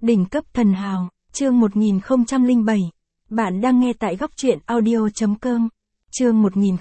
Đỉnh cấp thần hào, chương 1007. Bạn đang nghe tại góc truyện audio.com. Chương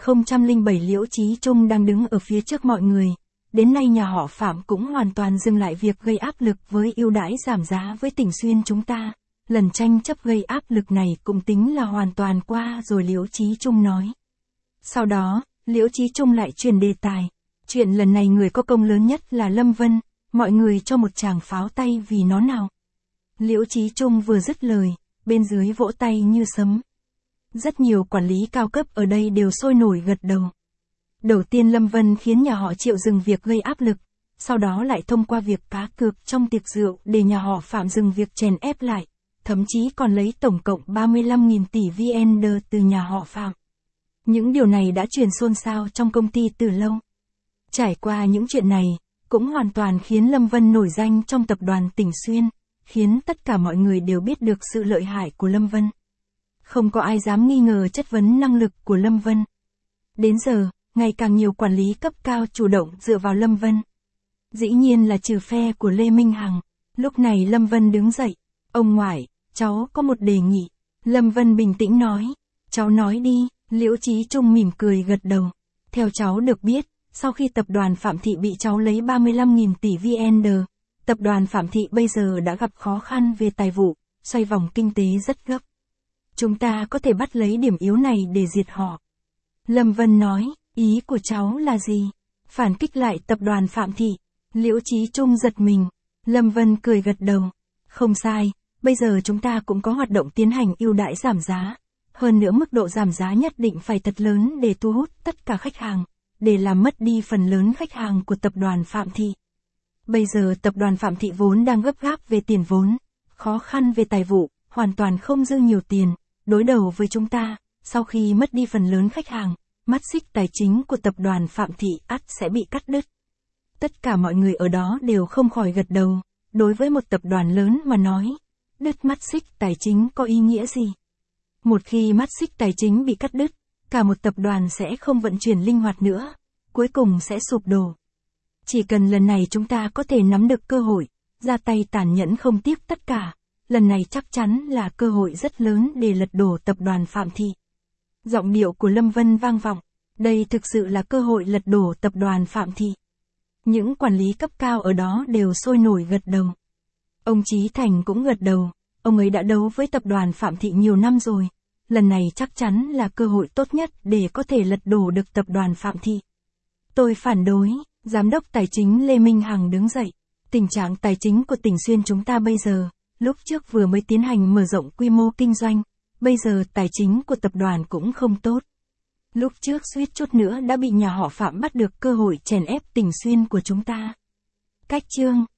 1007 Liễu Chí Trung đang đứng ở phía trước mọi người. Đến nay nhà họ Phạm cũng hoàn toàn dừng lại việc gây áp lực với ưu đãi giảm giá với Tỉnh Xuyên chúng ta. Lần tranh chấp gây áp lực này cũng tính là hoàn toàn qua rồi, Liễu Chí Trung nói. Sau đó, Liễu Chí Trung lại chuyển đề tài. Chuyện lần này người có công lớn nhất là Lâm Vân, mọi người cho một tràng pháo tay vì nó nào. Liễu Chí Trung vừa dứt lời, bên dưới vỗ tay như sấm. Rất nhiều quản lý cao cấp ở đây đều sôi nổi gật đầu. Đầu tiên Lâm Vân khiến nhà họ Triệu dừng việc gây áp lực, sau đó lại thông qua việc cá cược trong tiệc rượu để nhà họ Phạm dừng việc chèn ép lại, thậm chí còn lấy tổng cộng 35.000 tỷ VN từ nhà họ Phạm. Những điều này đã truyền xôn xao trong công ty từ lâu. Trải qua những chuyện này, cũng hoàn toàn khiến Lâm Vân nổi danh trong tập đoàn Tỉnh Xuyên, khiến tất cả mọi người đều biết được sự lợi hại của Lâm Vân. Không có ai dám nghi ngờ chất vấn năng lực của Lâm Vân. Đến giờ, ngày càng nhiều quản lý cấp cao chủ động dựa vào Lâm Vân. Dĩ nhiên là trừ phe của Lê Minh Hằng. Lúc này Lâm Vân đứng dậy. Ông ngoại, cháu có một đề nghị. Lâm Vân bình tĩnh nói. Cháu nói đi. Liễu Chí Trung mỉm cười gật đầu. Theo cháu được biết, sau khi tập đoàn Phạm Thị bị cháu lấy 35.000 tỷ VN, tập đoàn Phạm Thị bây giờ đã gặp khó khăn về tài vụ, xoay vòng kinh tế rất gấp. Chúng ta có thể bắt lấy điểm yếu này để diệt họ. Lâm Vân nói, ý của cháu là gì? Phản kích lại tập đoàn Phạm Thị. Liễu Chí Trung giật mình. Lâm Vân cười gật đầu. Không sai, bây giờ chúng ta cũng có hoạt động tiến hành ưu đãi giảm giá. Hơn nữa mức độ giảm giá nhất định phải thật lớn để thu hút tất cả khách hàng, để làm mất đi phần lớn khách hàng của tập đoàn Phạm Thị. Bây giờ tập đoàn Phạm Thị vốn đang gấp gáp về tiền vốn, khó khăn về tài vụ, hoàn toàn không dư nhiều tiền, đối đầu với chúng ta, sau khi mất đi phần lớn khách hàng, mắt xích tài chính của tập đoàn Phạm Thị ắt sẽ bị cắt đứt. Tất cả mọi người ở đó đều không khỏi gật đầu, đối với một tập đoàn lớn mà nói, đứt mắt xích tài chính có ý nghĩa gì? Một khi mắt xích tài chính bị cắt đứt, cả một tập đoàn sẽ không vận chuyển linh hoạt nữa, cuối cùng sẽ sụp đổ. Chỉ cần lần này chúng ta có thể nắm được cơ hội, ra tay tàn nhẫn không tiếc tất cả, lần này chắc chắn là cơ hội rất lớn để lật đổ tập đoàn Phạm Thị. Giọng điệu của Lâm Vân vang vọng, đây thực sự là cơ hội lật đổ tập đoàn Phạm Thị. Những quản lý cấp cao ở đó đều sôi nổi gật đầu. Ông Chí Thành cũng gật đầu, ông ấy đã đấu với tập đoàn Phạm Thị nhiều năm rồi, lần này chắc chắn là cơ hội tốt nhất để có thể lật đổ được tập đoàn Phạm Thị. Tôi phản đối. Giám đốc tài chính Lê Minh Hằng đứng dậy. Tình trạng tài chính của Tỉnh Xuyên chúng ta bây giờ, lúc trước vừa mới tiến hành mở rộng quy mô kinh doanh, bây giờ tài chính của tập đoàn cũng không tốt. Lúc trước suýt chút nữa đã bị nhà họ Phạm bắt được cơ hội chèn ép Tỉnh Xuyên của chúng ta. Cách chương